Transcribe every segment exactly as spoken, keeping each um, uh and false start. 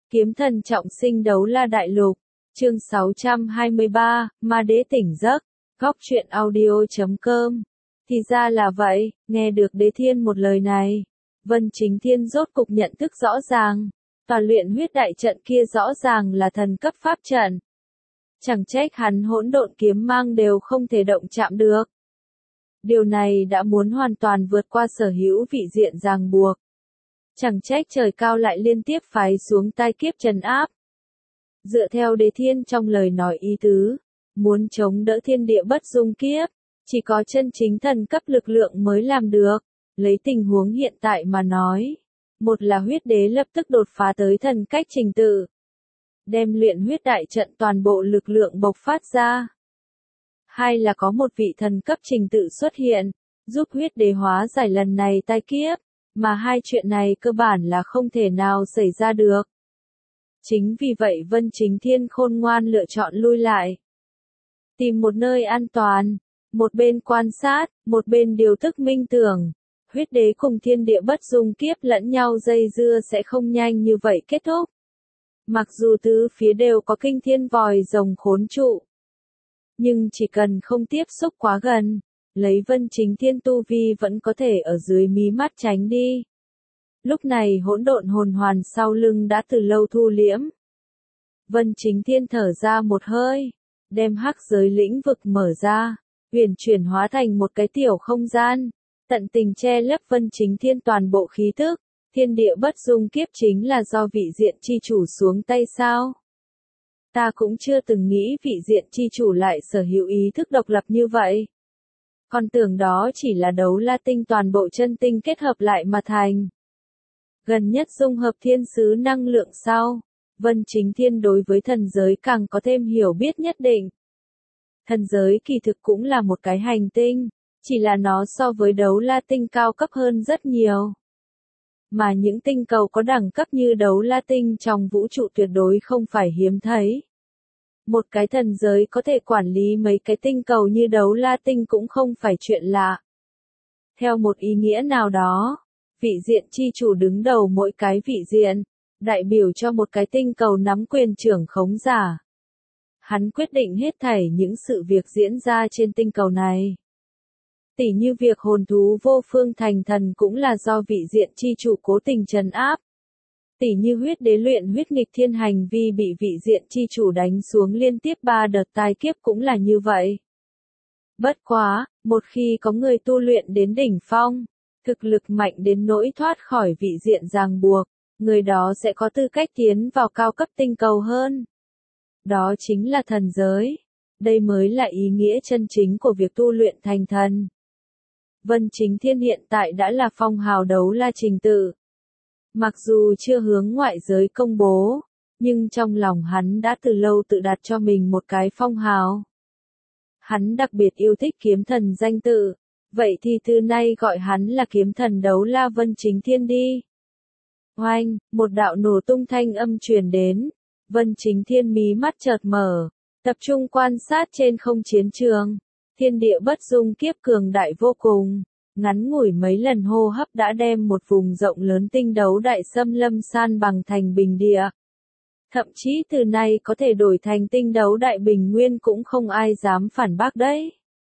Kiếm thần trọng sinh đấu la đại lục, chương sáu trăm hai mươi ba, ma đế tỉnh giấc, góc truyện audio chấm com. Thì ra là vậy, nghe được đế thiên một lời này. Vân Chính Thiên rốt cục nhận thức rõ ràng, tòa luyện huyết đại trận kia rõ ràng là thần cấp pháp trận. Chẳng trách hắn hỗn độn kiếm mang đều không thể động chạm được. Điều này đã muốn hoàn toàn vượt qua sở hữu vị diện ràng buộc. Chẳng trách trời cao lại liên tiếp phái xuống tai kiếp trấn áp. Dựa theo đế thiên trong lời nói ý tứ, muốn chống đỡ thiên địa bất dung kiếp, chỉ có chân chính thần cấp lực lượng mới làm được. Lấy tình huống hiện tại mà nói, một là huyết đế lập tức đột phá tới thần cách trình tự, đem luyện huyết đại trận toàn bộ lực lượng bộc phát ra. Hai là có một vị thần cấp trình tự xuất hiện, giúp huyết đế hóa giải lần này tai kiếp, mà hai chuyện này cơ bản là không thể nào xảy ra được. Chính vì vậy Vân Chính Thiên khôn ngoan lựa chọn lui lại. Tìm một nơi an toàn, một bên quan sát, một bên điều tức minh tưởng. Huyết đế cùng thiên địa bất dung kiếp lẫn nhau dây dưa sẽ không nhanh như vậy kết thúc. Mặc dù tứ phía đều có kinh thiên vòi rồng khốn trụ, nhưng chỉ cần không tiếp xúc quá gần, lấy Vân Chính Thiên tu vi vẫn có thể ở dưới mí mắt tránh đi. Lúc này hỗn độn hồn hoàn sau lưng đã từ lâu thu liễm. Vân Chính Thiên thở ra một hơi, đem hắc giới lĩnh vực mở ra, huyền chuyển hóa thành một cái tiểu không gian, tận tình che lấp Vân Chính Thiên toàn bộ khí tức. Thiên địa bất dung kiếp chính là do vị diện chi chủ xuống tay sao? Ta cũng chưa từng nghĩ vị diện chi chủ lại sở hữu ý thức độc lập như vậy. Còn tưởng đó chỉ là đấu la tinh toàn bộ chân tinh kết hợp lại mà thành. Gần nhất dung hợp thiên sứ năng lượng sau, Vân Chính Thiên đối với thần giới càng có thêm hiểu biết nhất định. Thần giới kỳ thực cũng là một cái hành tinh, chỉ là nó so với đấu la tinh cao cấp hơn rất nhiều. Mà những tinh cầu có đẳng cấp như đấu la tinh trong vũ trụ tuyệt đối không phải hiếm thấy. Một cái thần giới có thể quản lý mấy cái tinh cầu như đấu la tinh cũng không phải chuyện lạ. Theo một ý nghĩa nào đó, vị diện chi chủ đứng đầu mỗi cái vị diện, đại biểu cho một cái tinh cầu nắm quyền trưởng khống giả. Hắn quyết định hết thảy những sự việc diễn ra trên tinh cầu này. Tỉ như việc hồn thú vô phương thành thần cũng là do vị diện chi chủ cố tình trấn áp. Tỉ như huyết đế luyện huyết nghịch thiên hành vi bị vị diện chi chủ đánh xuống liên tiếp ba đợt tai kiếp cũng là như vậy. Bất quá, một khi có người tu luyện đến đỉnh phong, thực lực mạnh đến nỗi thoát khỏi vị diện ràng buộc, người đó sẽ có tư cách tiến vào cao cấp tinh cầu hơn. Đó chính là thần giới. Đây mới là ý nghĩa chân chính của việc tu luyện thành thần. Vân Chính Thiên hiện tại đã là phong hào đấu la trình tự. Mặc dù chưa hướng ngoại giới công bố, nhưng trong lòng hắn đã từ lâu tự đặt cho mình một cái phong hào. Hắn đặc biệt yêu thích kiếm thần danh tự, vậy thì từ nay gọi hắn là kiếm thần đấu la Vân Chính Thiên đi. Oanh, một đạo nổ tung thanh âm truyền đến, Vân Chính Thiên mí mắt chợt mở, tập trung quan sát trên không chiến trường. Thiên địa bất dung kiếp cường đại vô cùng, ngắn ngủi mấy lần hô hấp đã đem một vùng rộng lớn tinh đấu đại xâm lâm san bằng thành bình địa. Thậm chí từ nay có thể đổi thành tinh đấu đại bình nguyên cũng không ai dám phản bác đấy.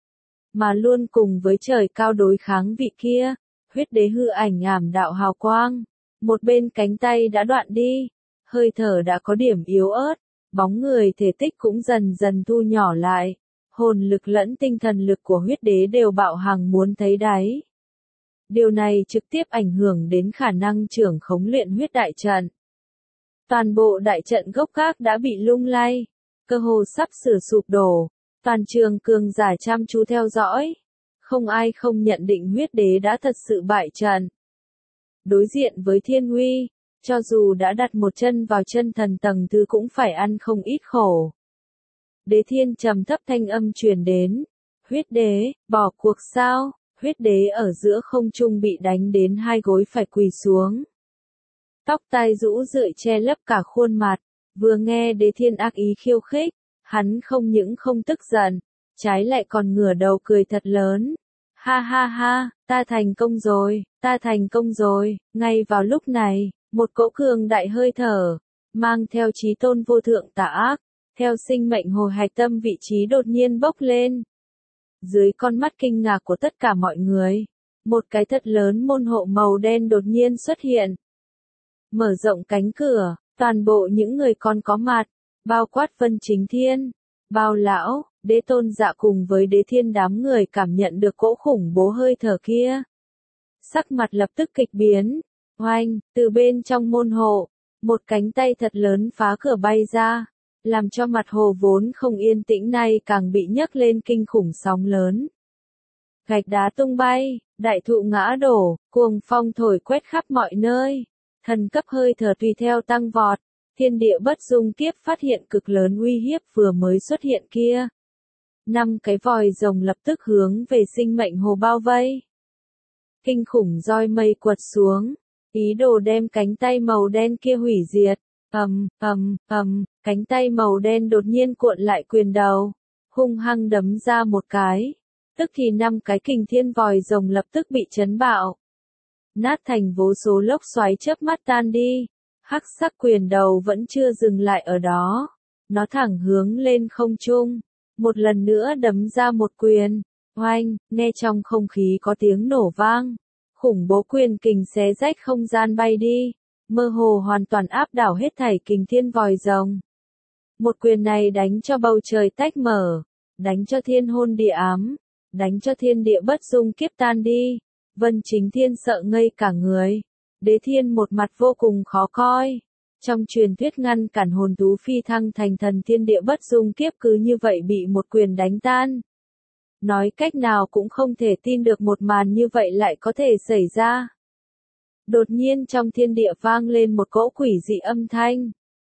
Mà luôn cùng với trời cao đối kháng vị kia, huyết đế hư ảnh ảm đạo hào quang, một bên cánh tay đã đoạn đi, hơi thở đã có điểm yếu ớt, bóng người thể tích cũng dần dần thu nhỏ lại. Hồn lực lẫn tinh thần lực của huyết đế đều bạo hằng muốn thấy đáy. Điều này trực tiếp ảnh hưởng đến khả năng trưởng khống luyện huyết đại trận. Toàn bộ đại trận gốc gác đã bị lung lay, cơ hồ sắp sửa sụp đổ, toàn trường cường giả chăm chú theo dõi. Không ai không nhận định huyết đế đã thật sự bại trận. Đối diện với thiên uy, cho dù đã đặt một chân vào chân thần tầng thứ cũng phải ăn không ít khổ. Đế thiên trầm thấp thanh âm truyền đến. Huyết đế, bỏ cuộc sao? Huyết đế ở giữa không trung bị đánh đến hai gối phải quỳ xuống. Tóc tai rũ rượi che lấp cả khuôn mặt, vừa nghe đế thiên ác ý khiêu khích, hắn không những không tức giận, trái lại còn ngửa đầu cười thật lớn. Ha ha ha, ta thành công rồi, ta thành công rồi. Ngay vào lúc này, một cỗ cường đại hơi thở, mang theo chí tôn vô thượng tà ác, theo sinh mệnh hồ hạch tâm vị trí đột nhiên bốc lên. Dưới con mắt kinh ngạc của tất cả mọi người, một cái thật lớn môn hộ màu đen đột nhiên xuất hiện. Mở rộng cánh cửa, toàn bộ những người còn có mặt, bao quát Vân Chính Thiên, Bao Lão, Đế Tôn Dạ cùng với Đế Thiên đám người cảm nhận được cỗ khủng bố hơi thở kia. Sắc mặt lập tức kịch biến, oanh, từ bên trong môn hộ, một cánh tay thật lớn phá cửa bay ra, làm cho mặt hồ vốn không yên tĩnh này càng bị nhấc lên kinh khủng sóng lớn. Gạch đá tung bay, đại thụ ngã đổ, cuồng phong thổi quét khắp mọi nơi, thần cấp hơi thở tùy theo tăng vọt, thiên địa bất dung kiếp phát hiện cực lớn uy hiếp vừa mới xuất hiện kia. Năm cái vòi rồng lập tức hướng về sinh mệnh hồ bao vây. Kinh khủng roi mây quật xuống, ý đồ đem cánh tay màu đen kia hủy diệt. Ầm, ầm, ầm, cánh tay màu đen đột nhiên cuộn lại quyền đầu, hung hăng đấm ra một cái, tức thì năm cái kình thiên vòi rồng lập tức bị chấn bạo, nát thành vô số lốc xoáy chớp mắt tan đi. Hắc sắc quyền đầu vẫn chưa dừng lại ở đó, nó thẳng hướng lên không trung, một lần nữa đấm ra một quyền, oanh, nghe trong không khí có tiếng nổ vang, khủng bố quyền kình xé rách không gian bay đi, mơ hồ hoàn toàn áp đảo hết thảy kình thiên vòi rồng. Một quyền này đánh cho bầu trời tách mở, đánh cho thiên hôn địa ám, đánh cho thiên địa bất dung kiếp tan đi. Vân Chính Thiên sợ ngây cả người. Đế Thiên một mặt vô cùng khó coi. Trong truyền thuyết ngăn cản hồn thú phi thăng thành thần thiên địa bất dung kiếp cứ như vậy bị một quyền đánh tan. Nói cách nào cũng không thể tin được một màn như vậy lại có thể xảy ra. Đột nhiên trong thiên địa vang lên một cỗ quỷ dị âm thanh.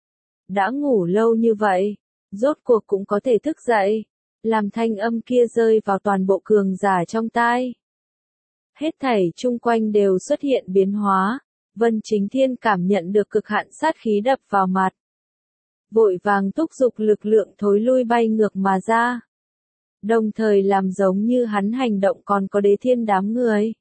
Đã ngủ lâu như vậy, rốt cuộc cũng có thể thức dậy, làm thanh âm kia rơi vào toàn bộ cường giả trong tai. Hết thảy chung quanh đều xuất hiện biến hóa, Vân Chính Thiên cảm nhận được cực hạn sát khí đập vào mặt. Vội vàng thúc giục lực lượng thối lui bay ngược mà ra. Đồng thời làm giống như hắn hành động còn có Đế Thiên đám người.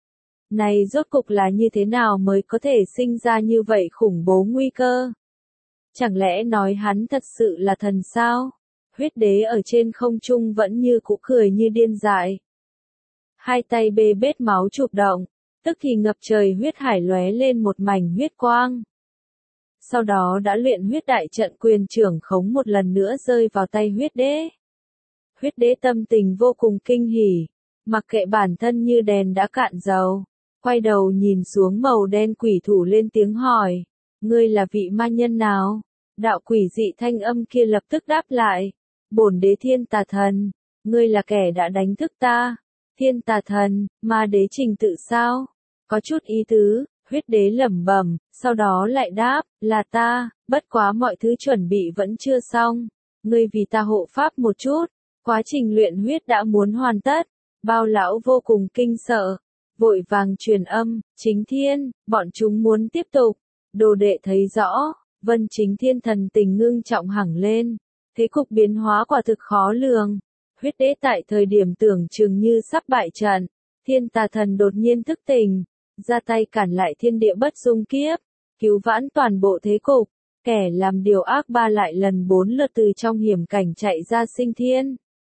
Này rốt cục là như thế nào mới có thể sinh ra như vậy khủng bố nguy cơ? Chẳng lẽ nói hắn thật sự là thần sao? Huyết đế ở trên không trung vẫn như cũ cười như điên dại. Hai tay bê bết máu chụp động, tức thì ngập trời huyết hải lóe lên một mảnh huyết quang. Sau đó đã luyện huyết đại trận quyền trưởng khống một lần nữa rơi vào tay huyết đế. Huyết đế tâm tình vô cùng kinh hỉ, mặc kệ bản thân như đèn đã cạn dầu, quay đầu nhìn xuống màu đen quỷ thủ lên tiếng hỏi, ngươi là vị ma nhân nào? Đạo quỷ dị thanh âm kia lập tức đáp lại, bổn đế thiên tà thần, ngươi là kẻ đã đánh thức ta. Thiên tà thần, ma đế trình tự sao? Có chút ý tứ, huyết đế lẩm bẩm, sau đó lại đáp, là ta, bất quá mọi thứ chuẩn bị vẫn chưa xong. Ngươi vì ta hộ pháp một chút, quá trình luyện huyết đã muốn hoàn tất. Bao lão vô cùng kinh sợ, vội vàng truyền âm, Chính Thiên, bọn chúng muốn tiếp tục. Đồ đệ thấy rõ, Vân Chính Thiên thần tình ngưng trọng hẳn lên, thế cục biến hóa quả thực khó lường. Huyết đế tại thời điểm tưởng chừng như sắp bại trận, thiên tà thần đột nhiên thức tỉnh, ra tay cản lại thiên địa bất dung kiếp, cứu vãn toàn bộ thế cục, kẻ làm điều ác ba lại lần bốn lượt từ trong hiểm cảnh chạy ra sinh thiên.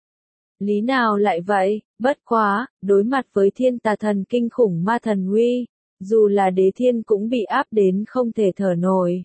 Lý nào lại vậy, bất quá, đối mặt với thiên tà thần kinh khủng ma thần uy, dù là đế thiên cũng bị áp đến không thể thở nổi.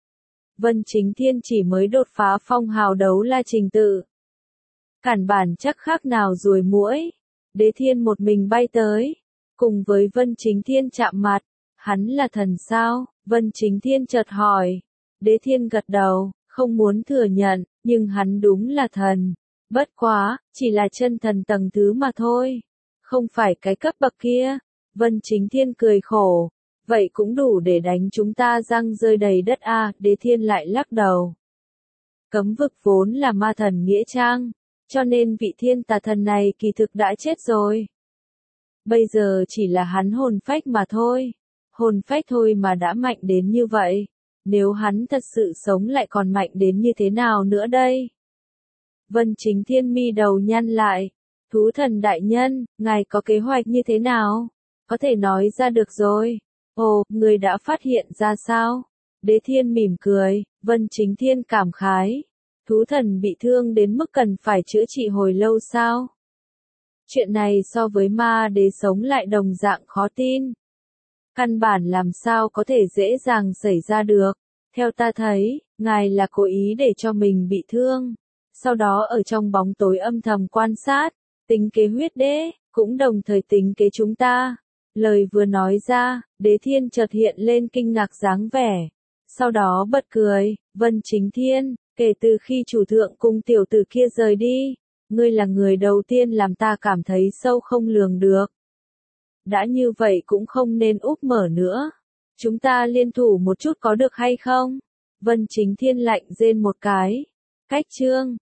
Vân Chính Thiên chỉ mới đột phá phong hào đấu la trình tự. Cản bản chắc khác nào ruồi muỗi. Đế Thiên một mình bay tới, cùng với Vân Chính Thiên chạm mặt. Hắn là thần sao? Vân Chính Thiên chợt hỏi. Đế Thiên gật đầu, không muốn thừa nhận, nhưng hắn đúng là thần. Bất quá, chỉ là chân thần tầng thứ mà thôi. Không phải cái cấp bậc kia. Vân Chính Thiên cười khổ. Vậy cũng đủ để đánh chúng ta răng rơi đầy đất a. À, Đế Thiên lại lắc đầu. Cấm vực vốn là ma thần nghĩa trang. Cho nên vị thiên tà thần này kỳ thực đã chết rồi. Bây giờ chỉ là hắn hồn phách mà thôi. Hồn phách thôi mà đã mạnh đến như vậy. Nếu hắn thật sự sống lại còn mạnh đến như thế nào nữa đây? Vân Chính Thiên mi đầu nhăn lại. Thú thần đại nhân, ngài có kế hoạch như thế nào? Có thể nói ra được rồi. Ồ, người đã phát hiện ra sao? Đế Thiên mỉm cười, Vân Chính Thiên cảm khái. Thú thần bị thương đến mức cần phải chữa trị hồi lâu sao? Chuyện này so với ma đế sống lại đồng dạng khó tin. Căn bản làm sao có thể dễ dàng xảy ra được. Theo ta thấy, ngài là cố ý để cho mình bị thương. Sau đó ở trong bóng tối âm thầm quan sát, tính kế huyết đế, cũng đồng thời tính kế chúng ta. Lời vừa nói ra, Đế Thiên chợt hiện lên kinh ngạc dáng vẻ. Sau đó bật cười, Vân Chính Thiên, kể từ khi chủ thượng cung tiểu tử kia rời đi, ngươi là người đầu tiên làm ta cảm thấy sâu không lường được. Đã như vậy cũng không nên úp mở nữa. Chúng ta liên thủ một chút có được hay không? Vân Chính Thiên lạnh rên một cái. Cách chương